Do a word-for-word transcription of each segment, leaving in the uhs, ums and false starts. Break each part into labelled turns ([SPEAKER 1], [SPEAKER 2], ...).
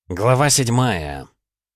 [SPEAKER 1] Глава седьмая.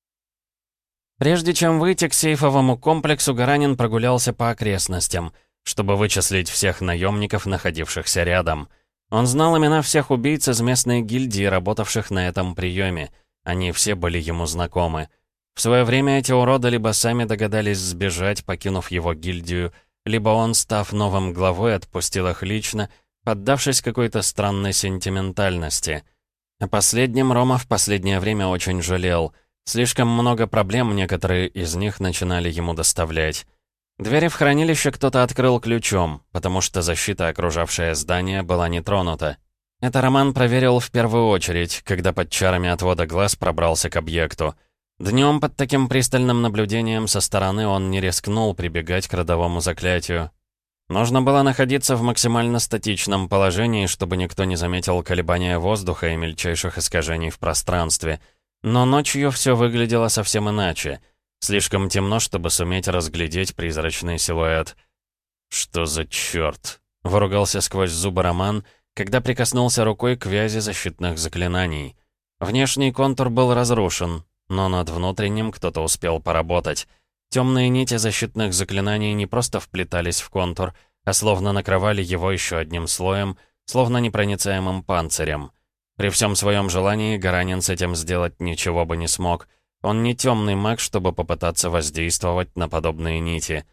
[SPEAKER 1] Прежде чем выйти к сейфовому комплексу, Гаранин прогулялся по окрестностям, чтобы вычислить всех наемников, находившихся рядом. Он знал имена всех убийц из местной гильдии, работавших на этом приеме. Они все были ему знакомы. В свое время эти уроды либо сами догадались сбежать, покинув его гильдию, либо он, став новым главой, отпустил их лично, поддавшись какой-то странной сентиментальности. О последнем Рома в последнее время очень жалел. Слишком много проблем некоторые из них начинали ему доставлять. Двери в хранилище кто-то открыл ключом, потому что защита, окружавшая здание, была не тронута. Это Роман проверил в первую очередь, когда под чарами отвода глаз пробрался к объекту. Днем под таким пристальным наблюдением со стороны он не рискнул прибегать к родовому заклятию. Нужно было находиться в максимально статичном положении, чтобы никто не заметил колебания воздуха и мельчайших искажений в пространстве. Но ночью все выглядело совсем иначе. Слишком темно, чтобы суметь разглядеть призрачный силуэт. «Что за черт?» — выругался сквозь зубы Роман, когда прикоснулся рукой к вязи защитных заклинаний. Внешний контур был разрушен, но над внутренним кто-то успел поработать. Темные нити защитных заклинаний не просто вплетались в контур, а словно накрывали его еще одним слоем, словно непроницаемым панцирем. При всем своем желании Гаранин с этим сделать ничего бы не смог. Он не темный маг, чтобы попытаться воздействовать на подобные нити.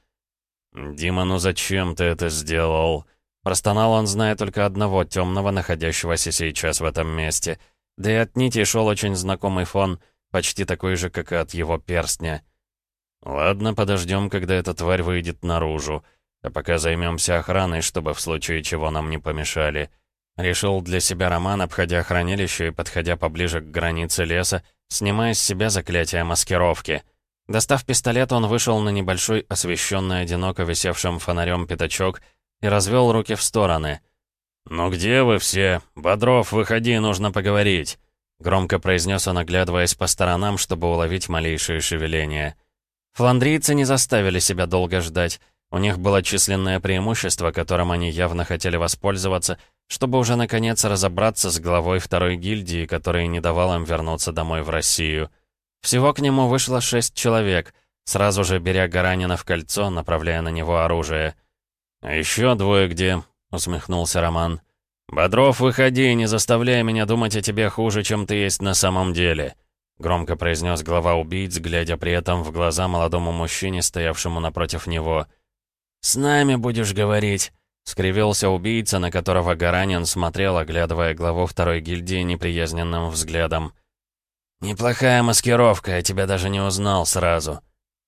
[SPEAKER 1] «Дима, ну зачем ты это сделал?» Простонал он, зная только одного темного, находящегося сейчас в этом месте. Да и от нити шел очень знакомый фон, почти такой же, как и от его перстня. «Ладно, подождем, когда эта тварь выйдет наружу. А пока займемся охраной, чтобы в случае чего нам не помешали». Решил для себя Роман, обходя хранилище и подходя поближе к границе леса, снимая с себя заклятие маскировки. Достав пистолет, он вышел на небольшой, освещенный одиноко висевшим фонарем пятачок и развел руки в стороны. «Ну где вы все? Бодров, выходи, нужно поговорить!» Громко произнес он, оглядываясь по сторонам, чтобы уловить малейшие шевеления. Фландрийцы не заставили себя долго ждать. У них было численное преимущество, которым они явно хотели воспользоваться, чтобы уже наконец разобраться с главой второй гильдии, который не давал им вернуться домой в Россию. Всего к нему вышло шесть человек, сразу же беря Гаранина в кольцо, направляя на него оружие. «А еще двое где?» — усмехнулся Роман. «Бодров, выходи, не заставляй меня думать о тебе хуже, чем ты есть на самом деле», — громко произнес глава убийц, глядя при этом в глаза молодому мужчине, стоявшему напротив него. «С нами будешь говорить», — скривился убийца, на которого Гаранин смотрел, оглядывая главу второй гильдии неприязненным взглядом. «Неплохая маскировка, я тебя даже не узнал сразу».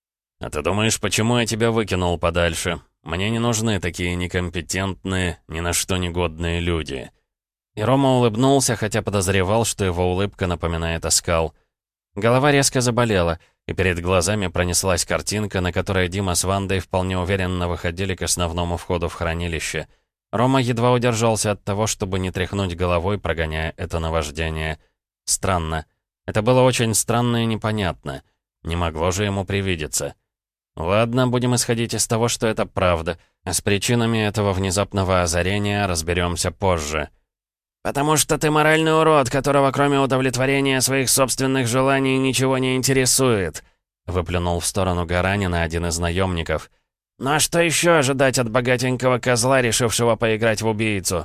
[SPEAKER 1] «А ты думаешь, почему я тебя выкинул подальше? Мне не нужны такие некомпетентные, ни на что негодные люди». И Рома улыбнулся, хотя подозревал, что его улыбка напоминает оскал. Голова резко заболела, и перед глазами пронеслась картинка, на которой Дима с Вандой вполне уверенно выходили к основному входу в хранилище. Рома едва удержался от того, чтобы не тряхнуть головой, прогоняя это наваждение. Странно. Это было очень странно и непонятно. Не могло же ему привидеться. Ладно, будем исходить из того, что это правда, а с причинами этого внезапного озарения разберемся позже. «Потому что ты моральный урод, которого кроме удовлетворения своих собственных желаний ничего не интересует», — выплюнул в сторону Гаранина один из наемников. «Ну а что еще ожидать от богатенького козла, решившего поиграть в убийцу?»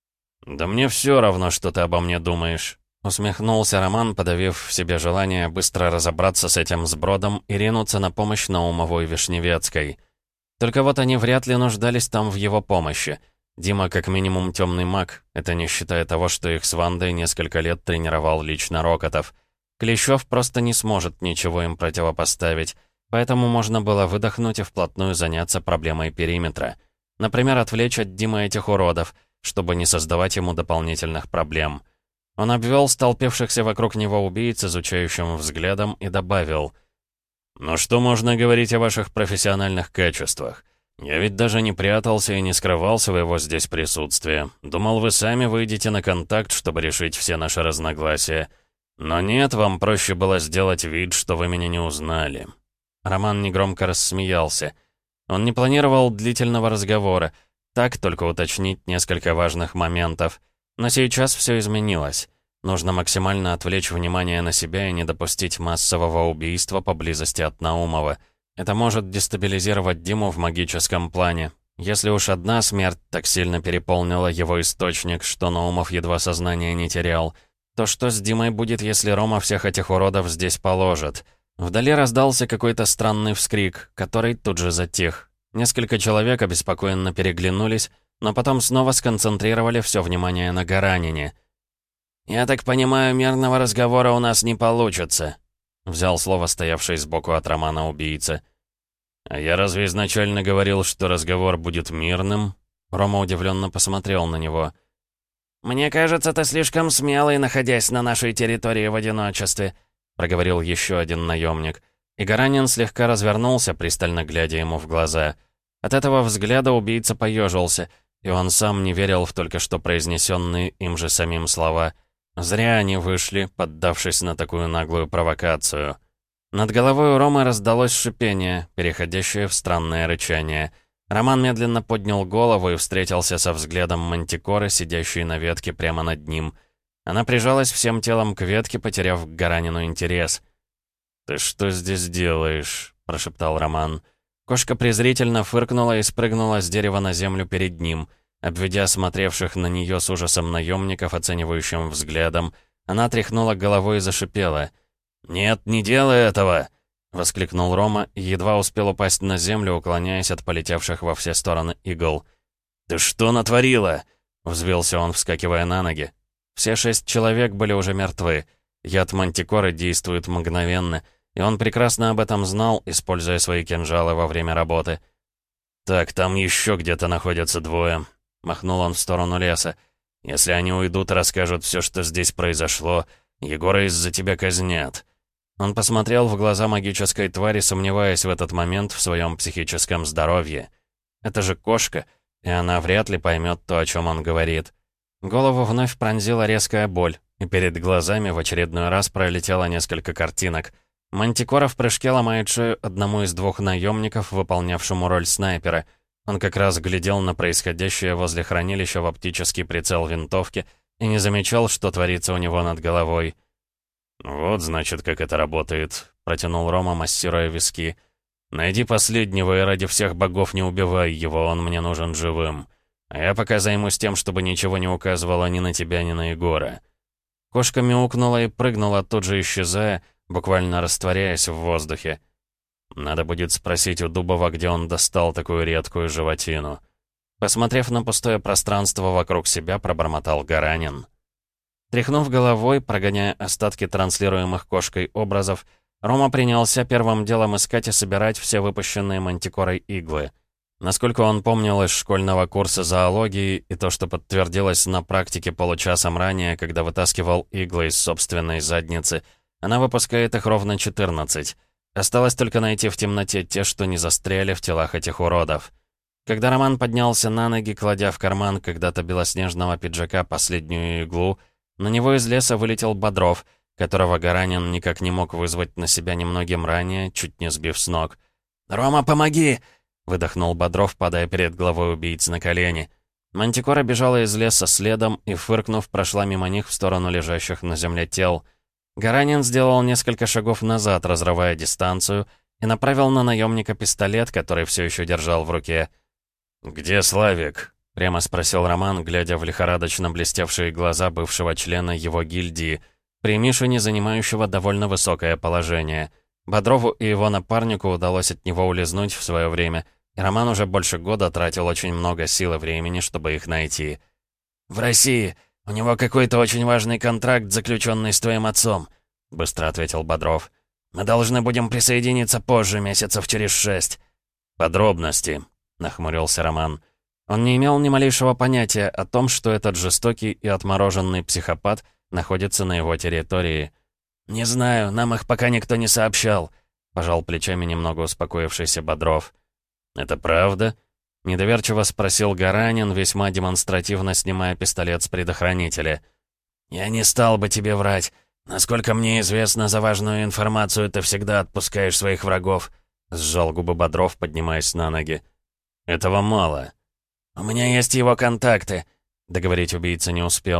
[SPEAKER 1] «Да мне все равно, что ты обо мне думаешь», — усмехнулся Роман, подавив в себе желание быстро разобраться с этим сбродом и ринуться на помощь Наумову и Вишневецкой. Только вот они вряд ли нуждались там в его помощи. Дима как минимум темный маг, это не считая того, что их с Вандой несколько лет тренировал лично Рокотов. Клещев просто не сможет ничего им противопоставить, поэтому можно было выдохнуть и вплотную заняться проблемой периметра. Например, отвлечь от Димы этих уродов, чтобы не создавать ему дополнительных проблем. Он обвел столпившихся вокруг него убийц изучающим взглядом и добавил: «Ну что можно говорить о ваших профессиональных качествах? Я ведь даже не прятался и не скрывал своего здесь присутствия. Думал, вы сами выйдете на контакт, чтобы решить все наши разногласия. Но нет, вам проще было сделать вид, что вы меня не узнали». Роман негромко рассмеялся. Он не планировал длительного разговора, так только уточнить несколько важных моментов. Но сейчас все изменилось. Нужно максимально отвлечь внимание на себя и не допустить массового убийства поблизости от Наумова. Это может дестабилизировать Диму в магическом плане. Если уж одна смерть так сильно переполнила его источник, что Наумов едва сознание не терял, то что с Димой будет, если Рома всех этих уродов здесь положит? Вдали раздался какой-то странный вскрик, который тут же затих. Несколько человек обеспокоенно переглянулись, но потом снова сконцентрировали все внимание на Гаранине. «Я так понимаю, мирного разговора у нас не получится», — взял слово стоявший сбоку от Романа убийца. «А я разве изначально говорил, что разговор будет мирным?» Рома удивленно посмотрел на него. «Мне кажется, ты слишком смелый, находясь на нашей территории в одиночестве», — проговорил еще один наемник. И Гаранин слегка развернулся, пристально глядя ему в глаза. От этого взгляда убийца поежился, и он сам не верил в только что произнесенные им же самим слова. Зря они вышли, поддавшись на такую наглую провокацию. Над головой у Ромы раздалось шипение, переходящее в странное рычание. Роман медленно поднял голову и встретился со взглядом Мантикоры, сидящей на ветке прямо над ним. Она прижалась всем телом к ветке, потеряв к Гаранину интерес. «Ты что здесь делаешь?» — прошептал Роман. Кошка презрительно фыркнула и спрыгнула с дерева на землю перед ним. Обведя смотревших на нее с ужасом наемников оценивающим взглядом, она тряхнула головой и зашипела. «Нет, не делай этого!» — воскликнул Рома и едва успел упасть на землю, уклоняясь от полетевших во все стороны игл. «Ты что натворила?» — взвился он, вскакивая на ноги. Все шесть человек были уже мертвы. Яд Мантикоры действует мгновенно, и он прекрасно об этом знал, используя свои кинжалы во время работы. «Так, там еще где-то находятся двое», — махнул он в сторону леса. «Если они уйдут и расскажут все, что здесь произошло, Егора из-за тебя казнят». Он посмотрел в глаза магической твари, сомневаясь в этот момент в своем психическом здоровье. Это же кошка, и она вряд ли поймет то, о чем он говорит. Голову вновь пронзила резкая боль, и перед глазами в очередной раз пролетело несколько картинок. Мантикора в прыжке ломает шею одному из двух наемников, выполнявшему роль снайпера. Он как раз глядел на происходящее возле хранилища в оптический прицел винтовки и не замечал, что творится у него над головой. «Вот, значит, как это работает», — протянул Рома, массируя виски. «Найди последнего и ради всех богов не убивай его, он мне нужен живым. А я пока займусь тем, чтобы ничего не указывало ни на тебя, ни на Егора». Кошка мяукнула и прыгнула, тут же исчезая, буквально растворяясь в воздухе. Надо будет спросить у Дубова, где он достал такую редкую животину. Посмотрев на пустое пространство вокруг себя, пробормотал Гаранин. Тряхнув головой, прогоняя остатки транслируемых кошкой образов, Рома принялся первым делом искать и собирать все выпущенные Мантикорой иглы. Насколько он помнил из школьного курса зоологии и то, что подтвердилось на практике получасом ранее, когда вытаскивал иглы из собственной задницы, она выпускает их ровно четырнадцать. Осталось только найти в темноте те, что не застряли в телах этих уродов. Когда Роман поднялся на ноги, кладя в карман когда-то белоснежного пиджака последнюю иглу, на него из леса вылетел Бодров, которого Гаранин никак не мог вызвать на себя немногим ранее, чуть не сбив с ног. «Рома, помоги!» — выдохнул Бодров, падая перед главой убийцы на колени. Мантикора бежала из леса следом и, фыркнув, прошла мимо них в сторону лежащих на земле тел. Гаранин сделал несколько шагов назад, разрывая дистанцию, и направил на наемника пистолет, который все еще держал в руке. «Где Славик?» — прямо спросил Роман, глядя в лихорадочно блестевшие глаза бывшего члена его гильдии, при Мишине, занимающего довольно высокое положение. Бодрову и его напарнику удалось от него улизнуть в свое время, и Роман уже больше года тратил очень много сил и времени, чтобы их найти. «В России. У него какой-то очень важный контракт, заключенный с твоим отцом», — быстро ответил Бодров. «Мы должны будем присоединиться позже, месяцев через шесть». «Подробности», — нахмурился Роман. Он не имел ни малейшего понятия о том, что этот жестокий и отмороженный психопат находится на его территории. «Не знаю, нам их пока никто не сообщал», — пожал плечами немного успокоившийся Бодров. «Это правда?» — недоверчиво спросил Гаранин, весьма демонстративно снимая пистолет с предохранителя. «Я не стал бы тебе врать. Насколько мне известно, за важную информацию ты всегда отпускаешь своих врагов», — сжал губы Бодров, поднимаясь на ноги. «Этого мало». «У меня есть его контакты», — договорить убийца не успел.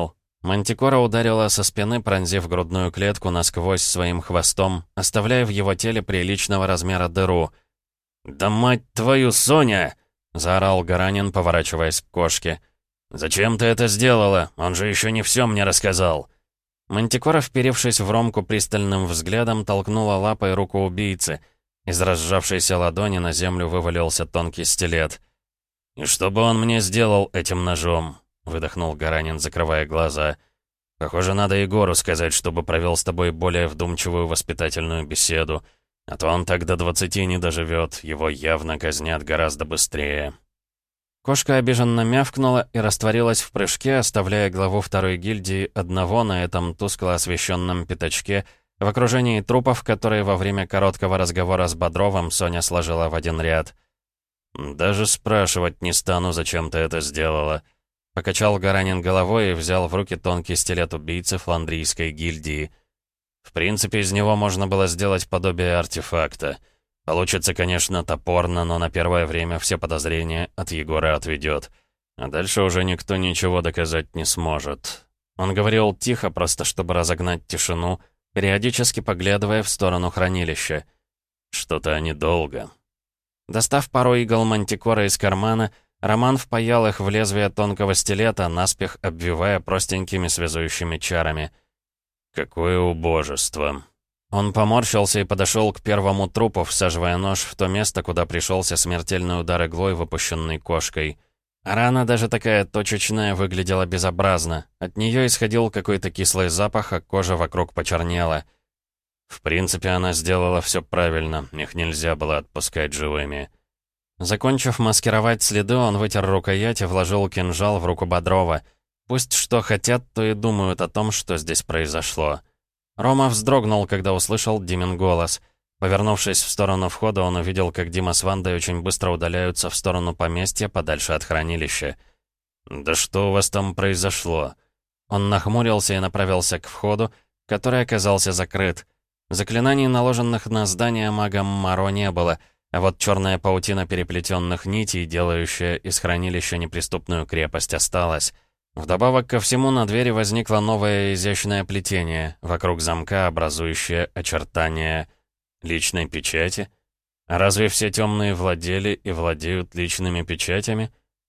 [SPEAKER 1] Мантикора ударила со спины, пронзив грудную клетку насквозь своим хвостом, оставляя в его теле приличного размера дыру. «Да мать твою, Соня!» — заорал Гаранин, поворачиваясь к кошке. «Зачем ты это сделала? Он же еще не все мне рассказал!» Мантикора, вперевшись в Ромку пристальным взглядом, толкнула лапой руку убийцы. Из разжавшейся ладони на землю вывалился тонкий стилет. «И что бы он мне сделал этим ножом?» — выдохнул Гаранин, закрывая глаза. «Похоже, надо Егору сказать, чтобы провел с тобой более вдумчивую воспитательную беседу. А то он так до двадцати не доживет, его явно казнят гораздо быстрее». Кошка обиженно мявкнула и растворилась в прыжке, оставляя главу второй гильдии одного на этом тускло освещенном пятачке, в окружении трупов, которые во время короткого разговора с Бодровым Соня сложила в один ряд. «Даже спрашивать не стану, зачем ты это сделала», — покачал Гаранин головой и взял в руки тонкий стилет убийцы фландрийской гильдии. «В принципе, из него можно было сделать подобие артефакта. Получится, конечно, топорно, но на первое время все подозрения от Егора отведет. А дальше уже никто ничего доказать не сможет». Он говорил тихо, просто чтобы разогнать тишину, периодически поглядывая в сторону хранилища. «Что-то они долго». Достав пару игл мантикора из кармана, Роман впаял их в лезвие тонкого стилета, наспех обвивая простенькими связующими чарами. «Какое убожество!» Он поморщился и подошел к первому трупу, всаживая нож в то место, куда пришелся смертельный удар иглой, выпущенной кошкой. Рана, даже такая точечная, выглядела безобразно. От нее исходил какой-то кислый запах, а кожа вокруг почернела. В принципе, она сделала все правильно, их нельзя было отпускать живыми. Закончив маскировать следы, он вытер рукоять и вложил кинжал в руку Бодрова. Пусть что хотят, то и думают о том, что здесь произошло. Рома вздрогнул, когда услышал Димин голос. Повернувшись в сторону входа, он увидел, как Дима с Вандой очень быстро удаляются в сторону поместья, подальше от хранилища. «Да что у вас там произошло?» Он нахмурился и направился к входу, который оказался закрыт. Заклинаний, наложенных на здание магом Маро, не было, а вот черная паутина переплетенных нитей, делающая из хранилища неприступную крепость, осталась. Вдобавок ко всему на двери возникло новое изящное плетение, вокруг замка образующее очертания личной печати. А разве все темные владели и владеют личными печатями?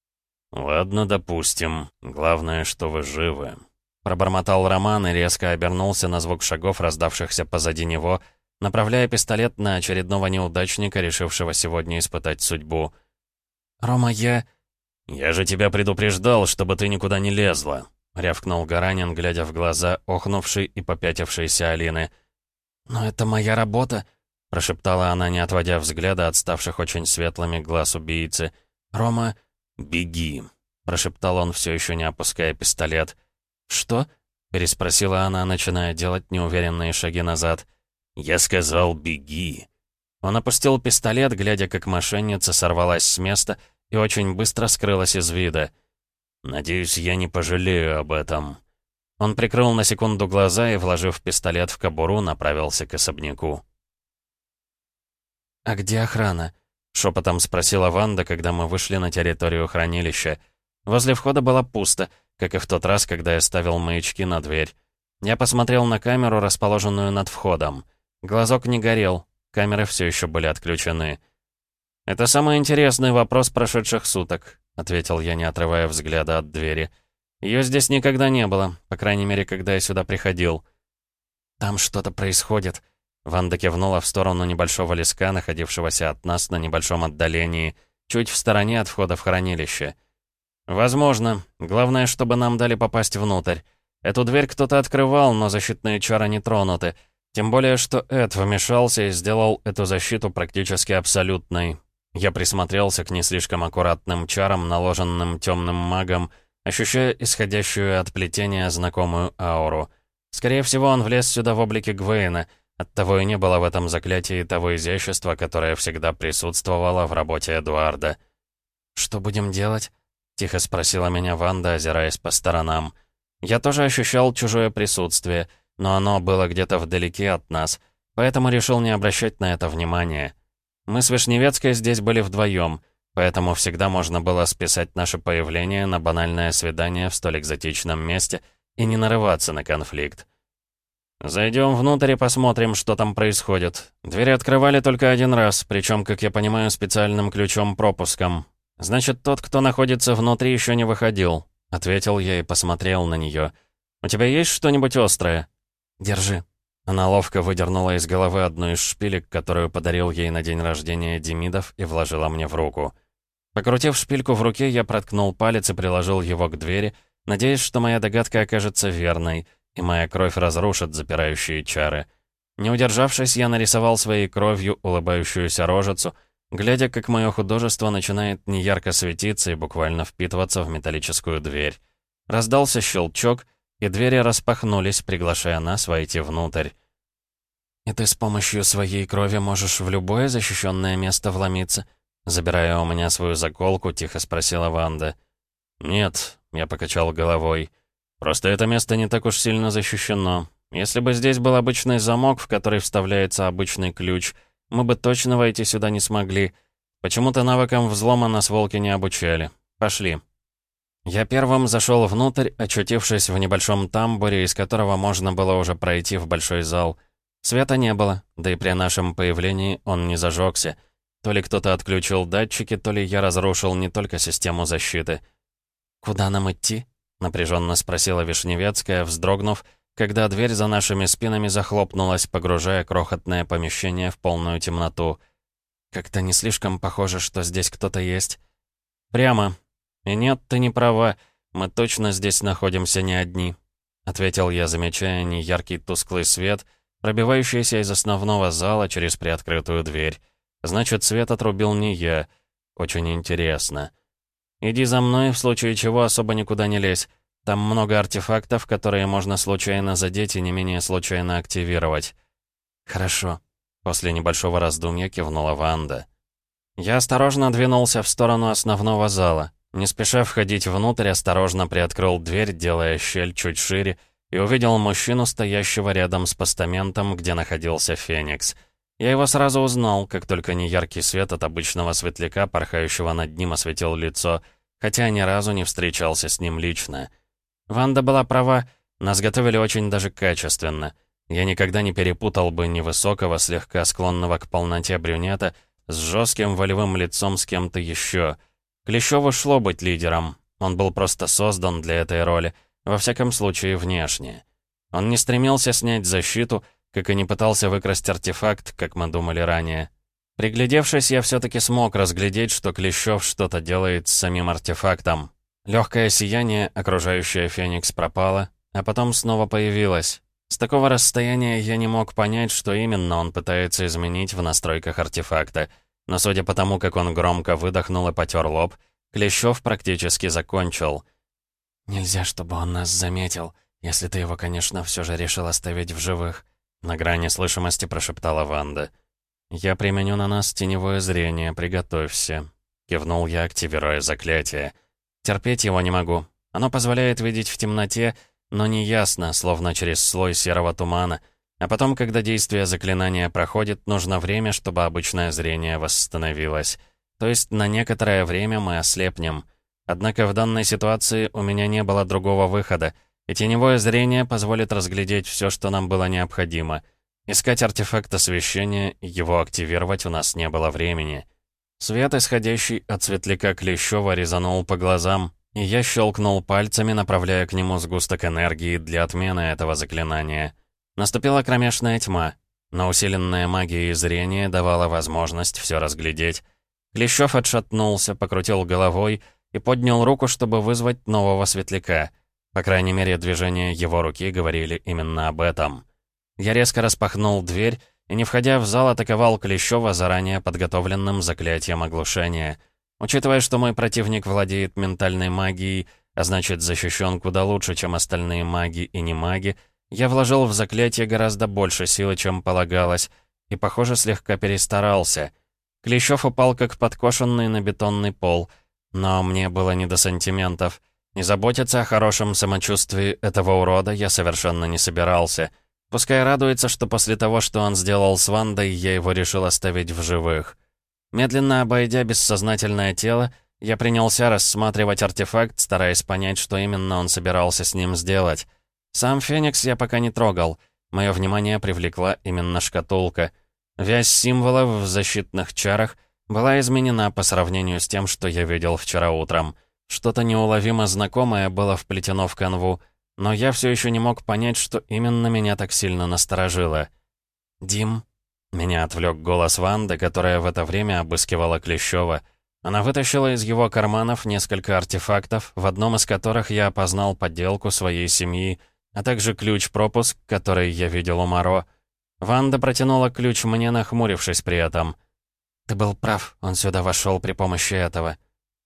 [SPEAKER 1] «Ладно, допустим. Главное, что вы живы». Пробормотал Роман и резко обернулся на звук шагов, раздавшихся позади него, направляя пистолет на очередного неудачника, решившего сегодня испытать судьбу. «Рома, я...» «Я же тебя предупреждал, чтобы ты никуда не лезла», — рявкнул Гаранин, глядя в глаза охнувшей и попятившейся Алины. «Но это моя работа», — прошептала она, не отводя взгляда от ставших очень светлыми глаз убийцы. «Рома...» «Беги», — прошептал он, все еще не опуская пистолет. «Что?» — переспросила она, начиная делать неуверенные шаги назад. «Я сказал, беги». Он опустил пистолет, глядя, как мошенница сорвалась с места и очень быстро скрылась из вида. «Надеюсь, я не пожалею об этом». Он прикрыл на секунду глаза и, вложив пистолет в кобуру, направился к особняку. «А где охрана?» — шепотом спросила Ванда, когда мы вышли на территорию хранилища. Возле входа было пусто, как и в тот раз, когда я ставил маячки на дверь. Я посмотрел на камеру, расположенную над входом. Глазок не горел, камеры все еще были отключены. «Это самый интересный вопрос прошедших суток», — ответил я, не отрывая взгляда от двери. «Ее здесь никогда не было, по крайней мере, когда я сюда приходил». «Там что-то происходит», — Ванда кивнула в сторону небольшого леска, находившегося от нас на небольшом отдалении, чуть в стороне от входа в хранилище. «Возможно. Главное, чтобы нам дали попасть внутрь. Эту дверь кто-то открывал, но защитные чары не тронуты. Тем более, что Эд вмешался и сделал эту защиту практически абсолютной». Я присмотрелся к не слишком аккуратным чарам, наложенным темным магом, ощущая исходящую от плетения знакомую ауру. Скорее всего, он влез сюда в облике Гвейна, оттого и не было в этом заклятии того изящества, которое всегда присутствовало в работе Эдуарда. «Что будем делать?» — тихо спросила меня Ванда, озираясь по сторонам. Я тоже ощущал чужое присутствие, но оно было где-то вдалеке от нас, поэтому решил не обращать на это внимания. Мы с Вишневецкой здесь были вдвоем, поэтому всегда можно было списать наше появление на банальное свидание в столь экзотичном месте и не нарываться на конфликт. «Зайдем внутрь и посмотрим, что там происходит. Двери открывали только один раз, причем, как я понимаю, специальным ключом-пропуском. Значит, тот, кто находится внутри, еще не выходил», — ответил я и посмотрел на нее. «У тебя есть что-нибудь острое?» «Держи». Она ловко выдернула из головы одну из шпилек, которую подарил ей на день рождения Демидов, и вложила мне в руку. Покрутив шпильку в руке, я проткнул палец и приложил его к двери, надеясь, что моя догадка окажется верной, и моя кровь разрушит запирающие чары. Не удержавшись, я нарисовал своей кровью улыбающуюся рожицу, глядя, как мое художество начинает неярко светиться и буквально впитываться в металлическую дверь. Раздался щелчок, и двери распахнулись, приглашая нас войти внутрь. «И ты с помощью своей крови можешь в любое защищенное место вломиться?» Забирая у меня свою заколку, тихо спросила Ванда. «Нет», — я покачал головой. «Просто это место не так уж сильно защищено. Если бы здесь был обычный замок, в который вставляется обычный ключ, мы бы точно войти сюда не смогли. Почему-то навыкам взлома нас волки не обучали. Пошли». Я первым зашел внутрь, очутившись в небольшом тамбуре, из которого можно было уже пройти в большой зал. Света не было, да и при нашем появлении он не зажегся. То ли кто-то отключил датчики, то ли я разрушил не только систему защиты. «Куда нам идти?» — напряженно спросила Вишневецкая, вздрогнув, когда дверь за нашими спинами захлопнулась, погружая крохотное помещение в полную темноту. «Как-то не слишком похоже, что здесь кто-то есть». «Прямо. И нет, ты не права. Мы точно здесь находимся не одни», — ответил я, замечая неяркий тусклый свет, пробивающийся из основного зала через приоткрытую дверь. «Значит, свет отрубил не я. Очень интересно. Иди за мной, в случае чего особо никуда не лезь. Там много артефактов, которые можно случайно задеть и не менее случайно активировать». «Хорошо», — после небольшого раздумья кивнула Ванда. Я осторожно двинулся в сторону основного зала. Не спеша входить внутрь, осторожно приоткрыл дверь, делая щель чуть шире, и увидел мужчину, стоящего рядом с постаментом, где находился Феникс. Я его сразу узнал, как только неяркий свет от обычного светляка, порхающего над ним, осветил лицо, хотя ни разу не встречался с ним лично. Ванда была права, нас готовили очень даже качественно. Я никогда не перепутал бы невысокого, слегка склонного к полноте брюнета с жестким волевым лицом с кем-то еще. Клещеву шло быть лидером. Он был просто создан для этой роли, во всяком случае внешне. Он не стремился снять защиту, как и не пытался выкрасть артефакт, как мы думали ранее. Приглядевшись, я все-таки смог разглядеть, что Клещев что-то делает с самим артефактом. Легкое сияние, окружающее Феникс, пропало, а потом снова появилось. С такого расстояния я не мог понять, что именно он пытается изменить в настройках артефакта. Но судя по тому, как он громко выдохнул и потер лоб, Клещев практически закончил. «Нельзя, чтобы он нас заметил, если ты его, конечно, все же решил оставить в живых», — на грани слышимости прошептала Ванда. «Я применю на нас теневое зрение, приготовься», — кивнул я, активируя заклятие. «Терпеть его не могу. Оно позволяет видеть в темноте, но неясно, словно через слой серого тумана. А потом, когда действие заклинания проходит, нужно время, чтобы обычное зрение восстановилось. То есть на некоторое время мы ослепнем. Однако в данной ситуации у меня не было другого выхода, и теневое зрение позволит разглядеть все, что нам было необходимо. Искать артефакт освещения и его активировать у нас не было времени. Свет, исходящий от светляка Клещева, резанул по глазам, и я щелкнул пальцами, направляя к нему сгусток энергии для отмены этого заклинания. Наступила кромешная тьма, но усиленная магия и зрение давала возможность все разглядеть. Клещев отшатнулся, покрутил головой и поднял руку, чтобы вызвать нового светляка. По крайней мере, движения его руки говорили именно об этом. Я резко распахнул дверь и, не входя в зал, атаковал Клещева заранее подготовленным заклятием оглушения. Учитывая, что мой противник владеет ментальной магией, а значит защищен куда лучше, чем остальные маги и не маги, я вложил в заклятие гораздо больше силы, чем полагалось, и, похоже, слегка перестарался. Клещев упал как подкошенный на бетонный пол, но мне было не до сантиментов. Не заботиться о хорошем самочувствии этого урода я совершенно не собирался. Пускай радуется, что после того, что он сделал с Вандой, я его решил оставить в живых. Медленно обойдя бессознательное тело, я принялся рассматривать артефакт, стараясь понять, что именно он собирался с ним сделать. Сам Феникс я пока не трогал. Мое внимание привлекла именно шкатулка. Вязь символов в защитных чарах была изменена по сравнению с тем, что я видел вчера утром. Что-то неуловимо знакомое было вплетено в канву, но я все еще не мог понять, что именно меня так сильно насторожило. «Дим?» Меня отвлек голос Ванды, которая в это время обыскивала Клещева. Она вытащила из его карманов несколько артефактов, в одном из которых я опознал подделку своей семьи, а также ключ-пропуск, который я видел у Моро. Ванда протянула ключ мне, нахмурившись при этом. «Ты был прав, он сюда вошел при помощи этого».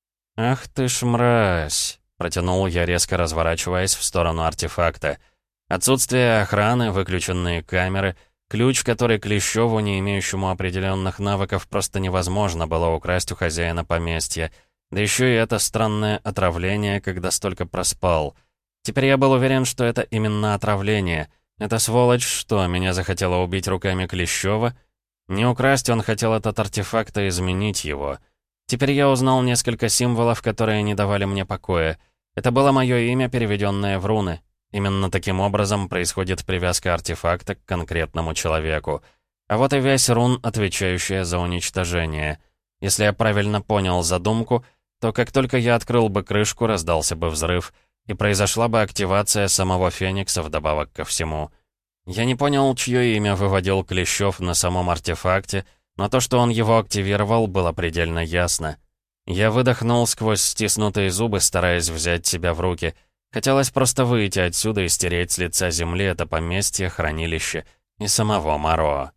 [SPEAKER 1] «Ах ты ж мразь!» — протянул я, резко разворачиваясь в сторону артефакта. Отсутствие охраны, выключенные камеры, ключ, который Клещеву, не имеющему определенных навыков, просто невозможно было украсть у хозяина поместья. Да еще и это странное отравление, когда столько проспал. Теперь я был уверен, что это именно отравление. Это сволочь что, меня захотела убить руками Клещева? Не украсть он хотел этот артефакт, а изменить его. Теперь я узнал несколько символов, которые не давали мне покоя. Это было мое имя, переведенное в руны. Именно таким образом происходит привязка артефакта к конкретному человеку. А вот и вязь рун, отвечающая за уничтожение. Если я правильно понял задумку, то как только я открыл бы крышку, раздался бы взрыв, и произошла бы активация самого Феникса вдобавок ко всему. Я не понял, чье имя выводил Клещев на самом артефакте, но то, что он его активировал, было предельно ясно. Я выдохнул сквозь стиснутые зубы, стараясь взять себя в руки. Хотелось просто выйти отсюда и стереть с лица земли это поместье, хранилище и самого Моро.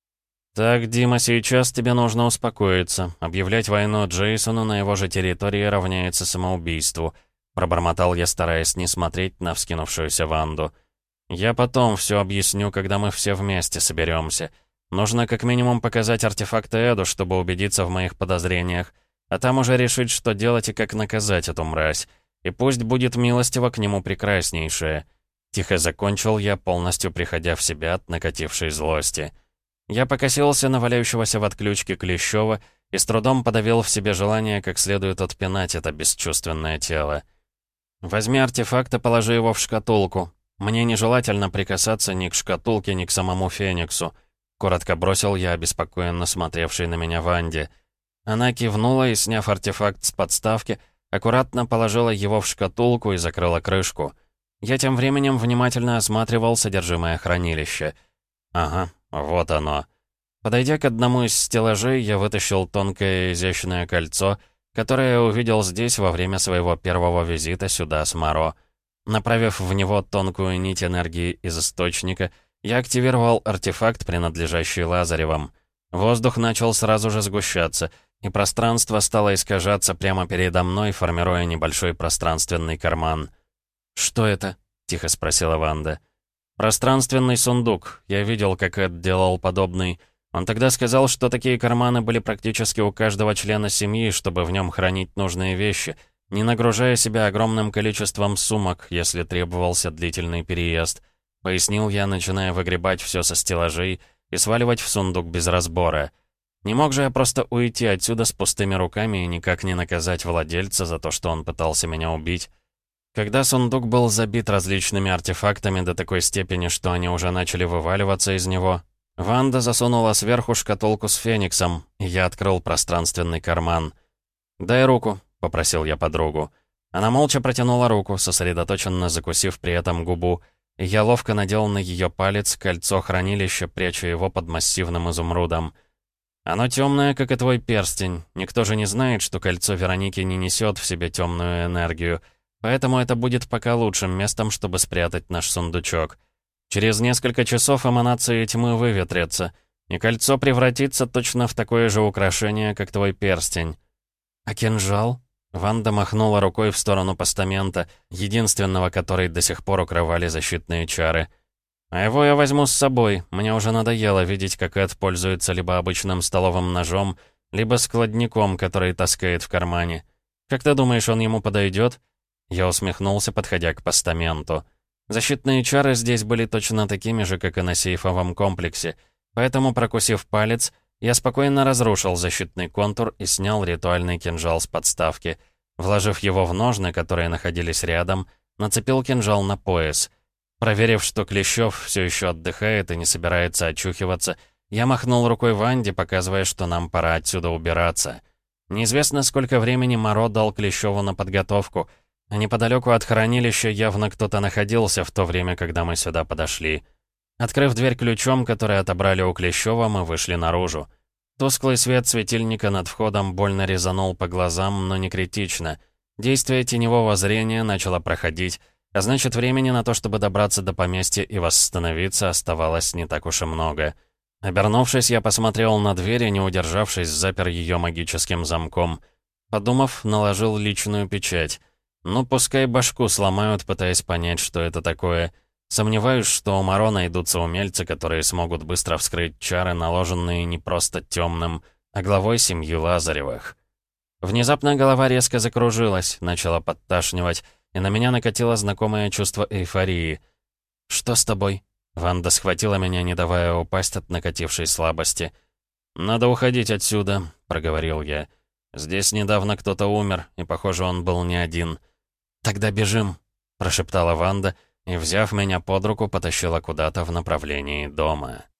[SPEAKER 1] «Так, Дима, сейчас тебе нужно успокоиться. Объявлять войну Джейсону на его же территории равняется самоубийству», пробормотал я, стараясь не смотреть на вскинувшуюся Ванду. «Я потом все объясню, когда мы все вместе соберемся. Нужно как минимум показать артефакты Эду, чтобы убедиться в моих подозрениях, а там уже решить, что делать и как наказать эту мразь. И пусть будет милостиво к нему прекраснейшее». Тихо закончил я, полностью приходя в себя от накатившей злости. Я покосился на валяющегося в отключке Клещева и с трудом подавил в себе желание как следует отпинать это бесчувственное тело. «Возьми артефакт и положи его в шкатулку. Мне нежелательно прикасаться ни к шкатулке, ни к самому Фениксу», коротко бросил я, обеспокоенно смотревший на меня Ванде. Она кивнула и, сняв артефакт с подставки, аккуратно положила его в шкатулку и закрыла крышку. Я тем временем внимательно осматривал содержимое хранилища. Ага, вот оно. Подойдя к одному из стеллажей, я вытащил тонкое изящное кольцо, которое я увидел здесь во время своего первого визита сюда с Моро. Направив в него тонкую нить энергии из источника, я активировал артефакт, принадлежащий Лазаревым. Воздух начал сразу же сгущаться, и пространство стало искажаться прямо передо мной, формируя небольшой пространственный карман. «Что это?» — тихо спросила Ванда. «Пространственный сундук. Я видел, как Эд делал подобный. Он тогда сказал, что такие карманы были практически у каждого члена семьи, чтобы в нем хранить нужные вещи, не нагружая себя огромным количеством сумок, если требовался длительный переезд», — пояснил я, начиная выгребать все со стеллажей и сваливать в сундук без разбора. Не мог же я просто уйти отсюда с пустыми руками и никак не наказать владельца за то, что он пытался меня убить. Когда сундук был забит различными артефактами до такой степени, что они уже начали вываливаться из него, Ванда засунула сверху шкатулку с Фениксом, и я открыл пространственный карман. «Дай руку», — попросил я подругу. Она молча протянула руку, сосредоточенно закусив при этом губу, и я ловко надел на ее палец кольцо хранилища, пряча его под массивным изумрудом. «Оно темное, как и твой перстень. Никто же не знает, что кольцо Вероники не несет в себе темную энергию, поэтому это будет пока лучшим местом, чтобы спрятать наш сундучок. Через несколько часов эманации тьмы выветрятся, и кольцо превратится точно в такое же украшение, как твой перстень». «А кинжал?» Ванда махнула рукой в сторону постамента, единственного, который до сих пор укрывали защитные чары. «А его я возьму с собой. Мне уже надоело видеть, как Эд пользуется либо обычным столовым ножом, либо складником, который таскает в кармане. Как ты думаешь, он ему подойдет?» Я усмехнулся, подходя к постаменту. Защитные чары здесь были точно такими же, как и на сейфовом комплексе, поэтому, прокусив палец, я спокойно разрушил защитный контур и снял ритуальный кинжал с подставки. Вложив его в ножны, которые находились рядом, нацепил кинжал на пояс. Проверив, что Клещев все еще отдыхает и не собирается очухиваться, я махнул рукой Ванде, показывая, что нам пора отсюда убираться. Неизвестно, сколько времени Моро дал Клещеву на подготовку, а неподалеку от хранилища явно кто-то находился в то время, когда мы сюда подошли. Открыв дверь ключом, который отобрали у Клещева, мы вышли наружу. Тусклый свет светильника над входом больно резанул по глазам, но не критично. Действие теневого зрения начало проходить, а значит, времени на то, чтобы добраться до поместья и восстановиться, оставалось не так уж и много. Обернувшись, я посмотрел на дверь и, не удержавшись, запер ее магическим замком. Подумав, наложил личную печать. Ну, пускай башку сломают, пытаясь понять, что это такое. Сомневаюсь, что у Моро найдутся умельцы, которые смогут быстро вскрыть чары, наложенные не просто темным, а главой семьи Лазаревых. Внезапно голова резко закружилась, начала подташнивать, и на меня накатило знакомое чувство эйфории. «Что с тобой?» Ванда схватила меня, не давая упасть от накатившей слабости. «Надо уходить отсюда», — проговорил я. «Здесь недавно кто-то умер, и, похоже, он был не один». «Тогда бежим», — прошептала Ванда, и, взяв меня под руку, потащила куда-то в направлении дома.